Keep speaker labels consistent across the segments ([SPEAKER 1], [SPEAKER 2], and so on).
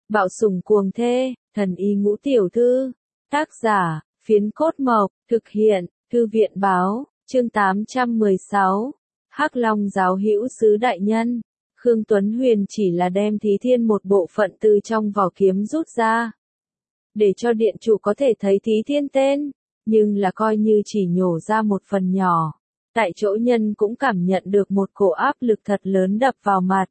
[SPEAKER 1] Bạo sủng cuồng thê, thần y ngũ tiểu thư. Tác giả, Phiến Cốt Mộc, thực hiện, Thư viện báo, chương 816. Hắc Long giáo hữu sứ đại nhân. Khương Tuấn Huyền chỉ là đem Thí Thiên một bộ phận từ trong vỏ kiếm rút ra, để cho điện chủ có thể thấy Thí Thiên tên, nhưng là coi như chỉ nhổ ra một phần nhỏ. Tại chỗ nhân cũng cảm nhận được một cổ áp lực thật lớn đập vào mặt.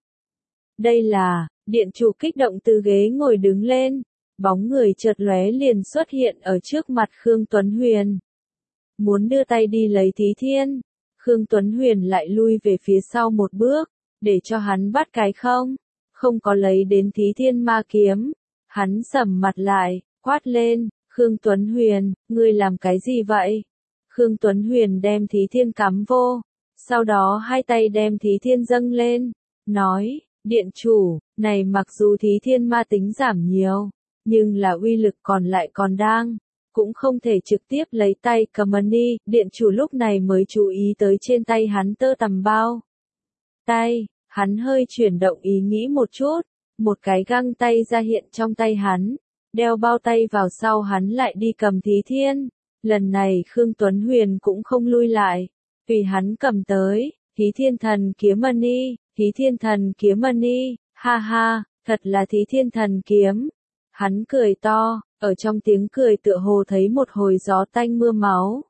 [SPEAKER 1] Đây là, điện chủ kích động từ ghế ngồi đứng lên, bóng người chợt lóe liền xuất hiện ở trước mặt Khương Tuấn Huyền. Muốn đưa tay đi lấy Thí Thiên, Khương Tuấn Huyền lại lui về phía sau một bước, để cho hắn bắt cái không có lấy đến Thí Thiên ma kiếm. Hắn sầm mặt lại, quát lên, Khương Tuấn Huyền, ngươi làm cái gì vậy? Khương Tuấn Huyền đem Thí Thiên cắm vô, sau đó hai tay đem Thí Thiên dâng lên, nói, điện chủ, này mặc dù Thí Thiên ma tính giảm nhiều, nhưng là uy lực còn lại còn đang, cũng không thể trực tiếp lấy tay cầm đi. Điện chủ lúc này mới chú ý tới trên tay hắn tơ tằm bao tay, hắn hơi chuyển động ý nghĩ một chút, một cái găng tay ra hiện trong tay hắn, đeo bao tay vào sau hắn lại đi cầm Thí Thiên. Lần này Khương Tuấn Huyền cũng không lui lại, vì hắn cầm tới, Thí Thiên thần kiếm ni, Thí Thiên thần kiếm ni, ha ha, thật là Thí Thiên thần kiếm. Hắn cười to, ở trong tiếng cười tựa hồ thấy một hồi gió tanh mưa máu.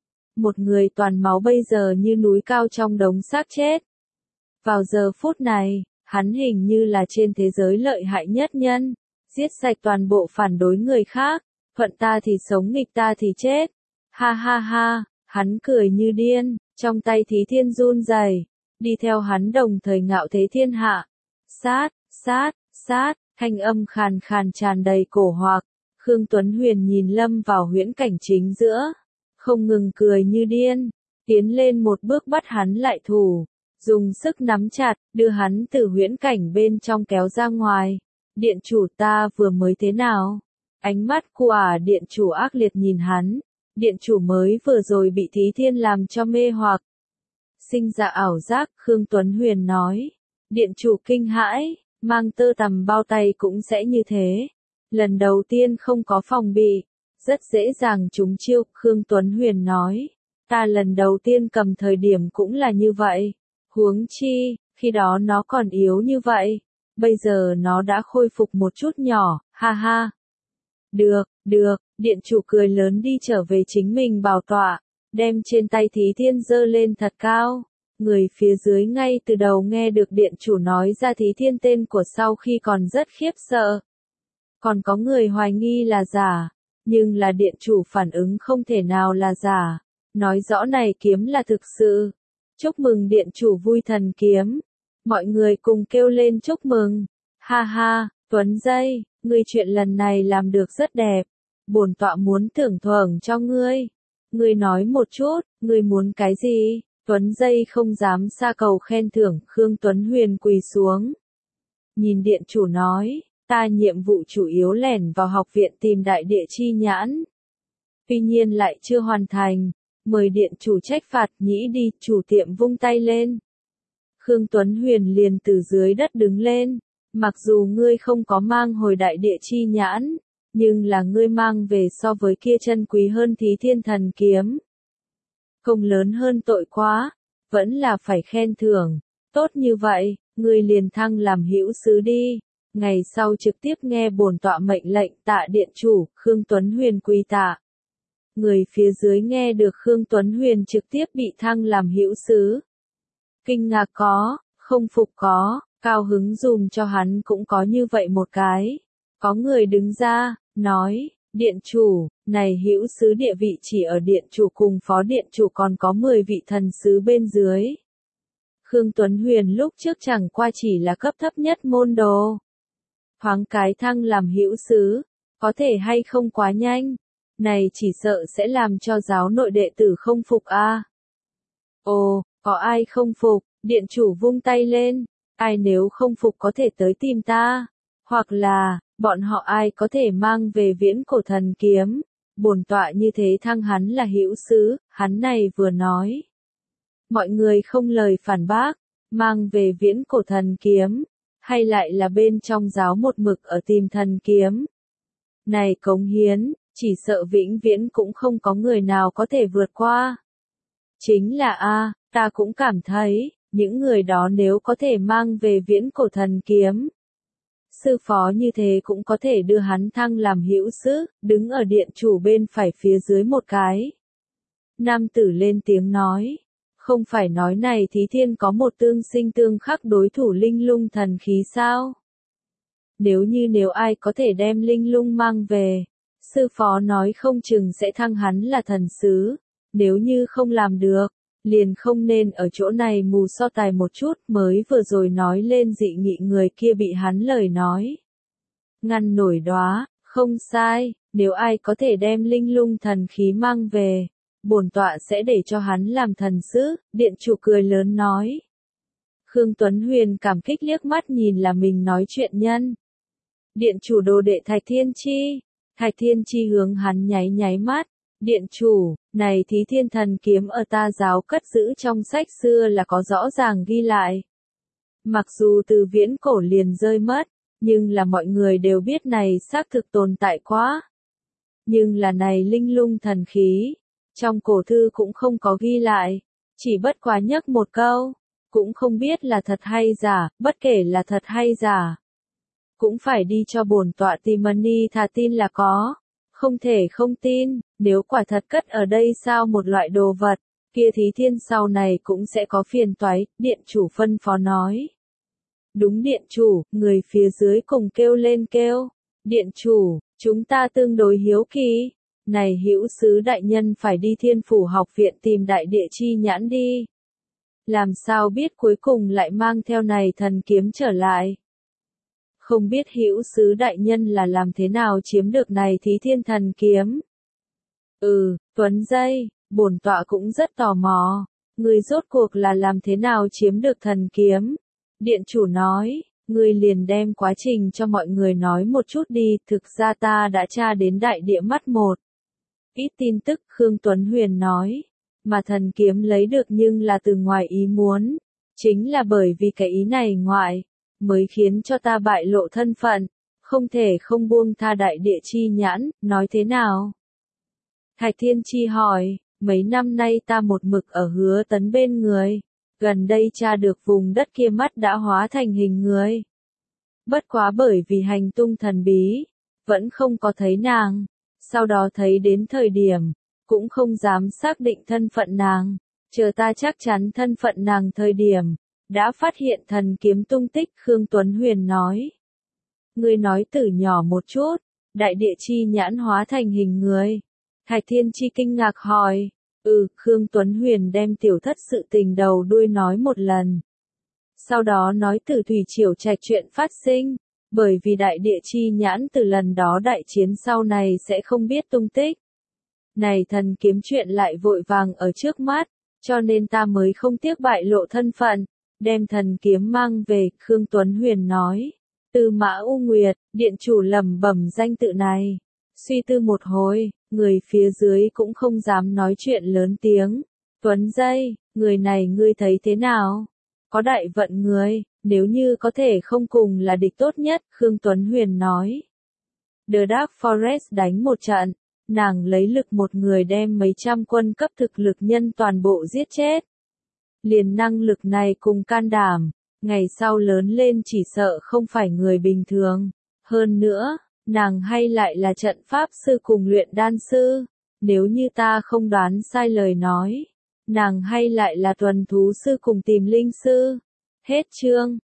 [SPEAKER 1] Một người toàn máu bây giờ như núi cao trong đống xác chết. Vào giờ phút này, hắn hình như là trên thế giới lợi hại nhất nhân, giết sạch toàn bộ phản đối người khác, thuận ta thì sống nghịch ta thì chết. Ha ha ha, hắn cười như điên, trong tay Thí Thiên run rẩy, đi theo hắn đồng thời ngạo thế thiên hạ. Sát, sát, sát, thanh âm khàn khàn tràn đầy cổ hoặc. Khương Tuấn Huyền nhìn lâm vào huyễn cảnh chính giữa, không ngừng cười như điên, tiến lên một bước bắt hắn lại thủ, dùng sức nắm chặt, đưa hắn từ huyễn cảnh bên trong kéo ra ngoài. Điện chủ ta vừa mới thế nào? Ánh mắt của điện chủ ác liệt nhìn hắn, điện chủ mới vừa rồi bị Thí Thiên làm cho mê hoặc. Sinh ra ảo giác, Khương Tuấn Huyền nói. Điện chủ kinh hãi, mang tơ tằm bao tay cũng sẽ như thế. Lần đầu tiên không có phòng bị, rất dễ dàng trúng chiêu, Khương Tuấn Huyền nói. Ta lần đầu tiên cầm thời điểm cũng là như vậy. Huống chi, khi đó nó còn yếu như vậy. Bây giờ nó đã khôi phục một chút nhỏ, ha ha. Được, được, điện chủ cười lớn đi trở về chính mình bảo tọa, đem trên tay Thí Thiên giơ lên thật cao. Người phía dưới ngay từ đầu nghe được điện chủ nói ra Thí Thiên tên của sau khi còn rất khiếp sợ. Còn có người hoài nghi là giả, nhưng là điện chủ phản ứng không thể nào là giả, nói rõ này kiếm là thực sự. Chúc mừng điện chủ vui thần kiếm. Mọi người cùng kêu lên chúc mừng. Ha ha, Tuấn Dây, ngươi chuyện lần này làm được rất đẹp. Bổn tọa muốn thưởng thưởng cho ngươi. Ngươi nói một chút, ngươi muốn cái gì? Tuấn Dây không dám xa cầu khen thưởng, Khương Tuấn Huyền quỳ xuống. Nhìn điện chủ nói, ta nhiệm vụ chủ yếu lẻn vào học viện tìm đại địa chi nhãn. Tuy nhiên lại chưa hoàn thành, mời điện chủ trách phạt. Nhĩ đi, chủ tiệm vung tay lên. Khương Tuấn Huyền liền từ dưới đất đứng lên, mặc dù ngươi không có mang hồi đại địa chi nhãn, nhưng là ngươi mang về so với kia chân quý hơn Thí Thiên thần kiếm. Không lớn hơn tội quá, vẫn là phải khen thưởng. Tốt như vậy, ngươi liền thăng làm hữu sứ đi. Ngày sau trực tiếp nghe bổn tọa mệnh lệnh. Tạ điện chủ. Khương Tuấn Huyền quỳ tạ. Người phía dưới nghe được Khương Tuấn Huyền trực tiếp bị thăng làm hữu sứ. Kinh ngạc có, không phục có, cao hứng dùm cho hắn cũng có như vậy một cái. Có người đứng ra, nói, điện chủ, này hữu sứ địa vị chỉ ở điện chủ cùng phó điện chủ, còn có 10 vị thần sứ bên dưới. Khương Tuấn Huyền lúc trước chẳng qua chỉ là cấp thấp nhất môn đồ. Thoáng cái thăng làm hữu sứ, có thể hay không quá nhanh, này chỉ sợ sẽ làm cho giáo nội đệ tử không phục a. Ồ, có ai không phục? Điện chủ vung tay lên, ai nếu không phục có thể tới tìm ta, hoặc là, bọn họ ai có thể mang về viễn cổ thần kiếm. Bổn tọa như thế thăng hắn là hữu sứ. Hắn này vừa nói, mọi người không lời phản bác, mang về viễn cổ thần kiếm. hay lại là bên trong giáo một mực ở tìm thần kiếm. Này cống hiến, chỉ sợ vĩnh viễn cũng không có người nào có thể vượt qua. Chính là ta cũng cảm thấy, những người đó nếu có thể mang về viễn cổ thần kiếm. Sư phó như thế cũng có thể đưa hắn thăng làm hữu sứ, đứng ở điện chủ bên phải phía dưới một cái. Nam tử lên tiếng nói, không phải nói này Thí Thiên có một tương sinh tương khắc đối thủ linh lung thần khí sao? Nếu ai có thể đem linh lung mang về, sư phó nói không chừng sẽ thăng hắn là thần sứ, nếu như không làm được, liền không nên ở chỗ này mù so tài một chút, mới vừa rồi nói lên dị nghị người kia bị hắn lời nói ngăn nổi đóa, không sai, nếu ai có thể đem linh lung thần khí mang về, bổn tọa sẽ để cho hắn làm thần sứ, điện chủ cười lớn nói. Khương Tuấn Huyền cảm kích liếc mắt nhìn là mình nói chuyện nhân. Điện chủ đồ đệ Thạch Thiên Chi. Thạch Thiên Chi hướng hắn nháy nháy mắt. Điện chủ, này Thí Thiên thần kiếm ở ta giáo cất giữ trong sách xưa là có rõ ràng ghi lại. Mặc dù từ viễn cổ liền rơi mất, nhưng là mọi người đều biết này xác thực tồn tại quá. Nhưng là này linh lung thần khí, trong cổ thư cũng không có ghi lại, chỉ bất quá nhắc một câu, cũng không biết là thật hay giả, bất kể là thật hay giả. Cũng phải đi cho bổn tọa tìm mani thà tin là có, không thể không tin, nếu quả thật cất ở đây sao một loại đồ vật, kia Thí Thiên sau này cũng sẽ có phiền toái, điện chủ phân phó nói. Đúng điện chủ, người phía dưới cùng kêu lên kêu, điện chủ, chúng ta tương đối hiếu kỳ, này hữu sứ đại nhân phải đi Thiên Phủ học viện tìm đại địa chi nhãn đi. Làm sao biết cuối cùng lại mang theo này thần kiếm trở lại. Không biết hữu sứ đại nhân là làm thế nào chiếm được này Thí Thiên thần kiếm. Tuấn Dây, bổn tọa cũng rất tò mò, người rốt cuộc là làm thế nào chiếm được thần kiếm. Điện chủ nói, người liền đem quá trình cho mọi người nói một chút đi, thực ra ta đã tra đến đại địa mắt một. Ít tin tức Khương Tuấn Huyền nói, mà thần kiếm lấy được nhưng là từ ngoài ý muốn, chính là bởi vì cái ý này ngoại, mới khiến cho ta bại lộ thân phận, không thể không buông tha đại địa chi nhãn, nói thế nào? Thạch Thiên Chi hỏi, mấy năm nay ta một mực ở Hứa Tấn bên người, gần đây tra được vùng đất kia mắt đã hóa thành hình người. Bất quá bởi vì hành tung thần bí, vẫn không có thấy nàng, sau đó thấy đến thời điểm, cũng không dám xác định thân phận nàng, chờ ta chắc chắn thân phận nàng thời điểm, đã phát hiện thần kiếm tung tích. Khương Tuấn Huyền nói. Ngươi nói từ nhỏ một chút, đại địa chi nhãn hóa thành hình người. Thạch Thiên Chi kinh ngạc hỏi. Khương Tuấn Huyền đem tiểu thất sự tình đầu đuôi nói một lần. Sau đó nói từ thủy triều trạch chuyện phát sinh, bởi vì đại địa chi nhãn từ lần đó đại chiến sau này sẽ không biết tung tích. Này thần kiếm chuyện lại vội vàng ở trước mắt, cho nên ta mới không tiếc bại lộ thân phận, đem thần kiếm mang về. Khương Tuấn Huyền nói. Tư Mã U Nguyệt, điện chủ lẩm bẩm danh tự này. Suy tư một hồi, người phía dưới cũng không dám nói chuyện lớn tiếng. Tuấn Dây, người này ngươi thấy thế nào? Có đại vận người, nếu như có thể không cùng là địch tốt nhất, Khương Tuấn Huyền nói. The Dark Forest đánh một trận, nàng lấy lực một người đem mấy trăm quân cấp thực lực nhân toàn bộ giết chết. Liền năng lực này cùng can đảm, ngày sau lớn lên chỉ sợ không phải người bình thường. Hơn nữa, nàng hay lại là trận pháp sư cùng luyện đan sư, nếu như ta không đoán sai lời nói, nàng hay lại là tuần thú sư cùng tìm linh sư. Hết chương.